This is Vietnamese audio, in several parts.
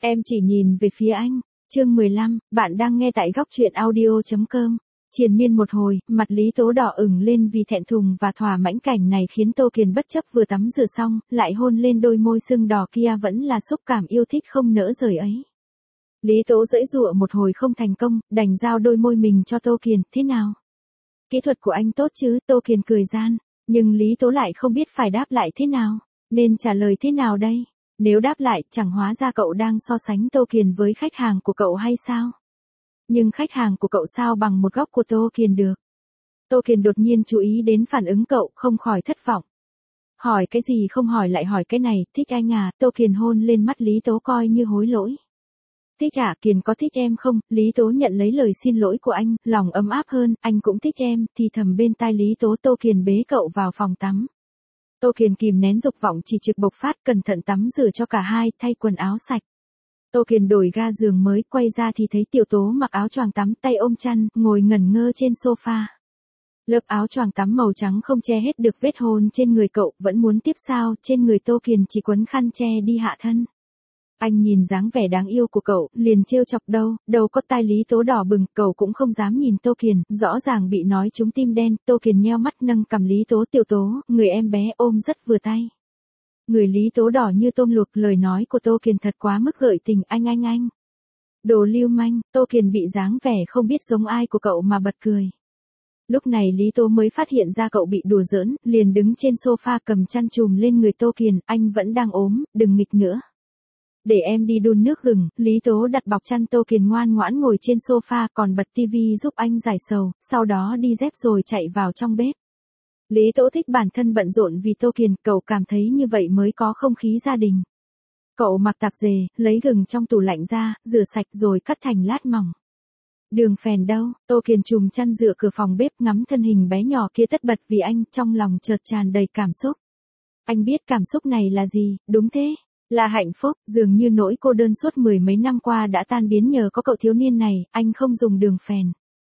Em chỉ nhìn về phía anh. Chương 15, bạn đang nghe tại góc truyện audio.com. Triền miên một hồi, mặt Lý Tố đỏ ửng lên vì thẹn thùng và thỏa mãnh, cảnh này khiến Tô Kiền bất chấp vừa tắm rửa xong, lại hôn lên đôi môi sưng đỏ kia, vẫn là xúc cảm yêu thích không nỡ rời ấy. Lý Tố giãy giụa một hồi không thành công, đành giao đôi môi mình cho Tô Kiền. Thế nào? Kỹ thuật của anh tốt chứ? Tô Kiền cười gian. Nhưng Lý Tố lại không biết phải đáp lại thế nào. Nên trả lời thế nào đây? Nếu đáp lại, chẳng hóa ra cậu đang so sánh Tô Kiền với khách hàng của cậu hay sao? Nhưng khách hàng của cậu sao bằng một góc của Tô Kiền được? Tô Kiền đột nhiên chú ý đến phản ứng cậu, không khỏi thất vọng. Hỏi cái gì không hỏi lại hỏi cái này, thích anh à? Tô Kiền hôn lên mắt Lý Tố coi như hối lỗi. Thích à? Kiền có thích em không? Lý Tố nhận lấy lời xin lỗi của anh, lòng ấm áp hơn, anh cũng thích em, thì thầm bên tai Lý Tố. Tô Kiền bế cậu vào phòng tắm. Tô Kiền kìm nén dục vọng chỉ trực bộc phát, cẩn thận tắm rửa cho cả hai, thay quần áo sạch. Tô Kiền đổi ga giường mới, quay ra thì thấy Tiểu Tố mặc áo choàng tắm, tay ôm chăn, ngồi ngẩn ngơ trên sofa. Lớp áo choàng tắm màu trắng không che hết được vết hôn trên người cậu, vẫn muốn tiếp sao? Trên người Tô Kiền chỉ quấn khăn che đi hạ thân. Anh nhìn dáng vẻ đáng yêu của cậu, liền trêu chọc. Đâu có. Tai Lý Tố đỏ bừng, cậu cũng không dám nhìn Tô Kiền, rõ ràng bị nói trúng tim đen. Tô Kiền nheo mắt nâng cằm Lý Tố. Tiểu Tố, người em bé ôm rất vừa tay. Người Lý Tố đỏ như tôm luộc, lời nói của Tô Kiền thật quá mức gợi tình. Anh. Đồ lưu manh. Tô Kiền bị dáng vẻ không biết giống ai của cậu mà bật cười. Lúc này Lý Tố mới phát hiện ra cậu bị đùa giỡn, liền đứng trên sofa cầm chăn trùm lên người Tô Kiền. Anh vẫn đang ốm, đừng nghịch nữa. Để em đi đun nước gừng. Lý Tố đặt bọc chăn. Tô Kiền ngoan ngoãn ngồi trên sofa, còn bật tivi giúp anh giải sầu, sau đó đi dép rồi chạy vào trong bếp. Lý Tố thích bản thân bận rộn vì Tô Kiền, cậu cảm thấy như vậy mới có không khí gia đình. Cậu mặc tạp dề, lấy gừng trong tủ lạnh ra, rửa sạch rồi cắt thành lát mỏng. Đường phèn đâu? Tô Kiền chùm chăn dựa cửa phòng bếp, ngắm thân hình bé nhỏ kia tất bật vì anh, trong lòng chợt tràn đầy cảm xúc. Anh biết cảm xúc này là gì, đúng thế? Là hạnh phúc. Dường như nỗi cô đơn suốt mười mấy năm qua đã tan biến nhờ có cậu thiếu niên này. Anh không dùng đường phèn.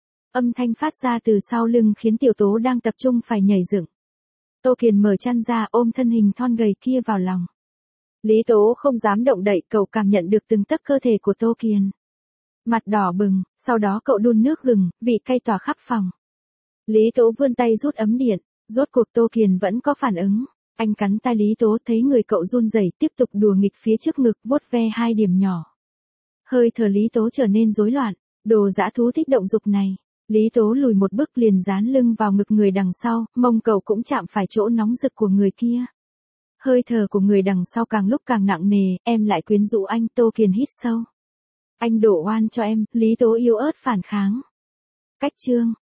Âm thanh phát ra từ sau lưng khiến Tiểu Tố đang tập trung phải nhảy dựng. Tô Kiền mở chăn ra, ôm thân hình thon gầy kia vào lòng. Lý Tố không dám động đậy, cậu cảm nhận được từng tấc cơ thể của Tô Kiền. Mặt đỏ bừng, sau đó cậu đun nước gừng, vị cay tỏa khắp phòng. Lý Tố vươn tay rút ấm điện, rốt cuộc Tô Kiền vẫn có phản ứng. Anh cắn tai Lý Tố, thấy người cậu run rẩy, tiếp tục đùa nghịch phía trước ngực, vuốt ve hai điểm nhỏ. Hơi thở Lý Tố trở nên rối loạn, đồ dã thú thích động dục này. Lý Tố lùi một bước, liền dán lưng vào ngực người đằng sau, mông cậu cũng chạm phải chỗ nóng rực của người kia. Hơi thở của người đằng sau càng lúc càng nặng nề, em lại quyến rũ anh. Tô Kiền hít sâu. Anh đổ oan cho em. Lý Tố yếu ớt phản kháng. Cách chương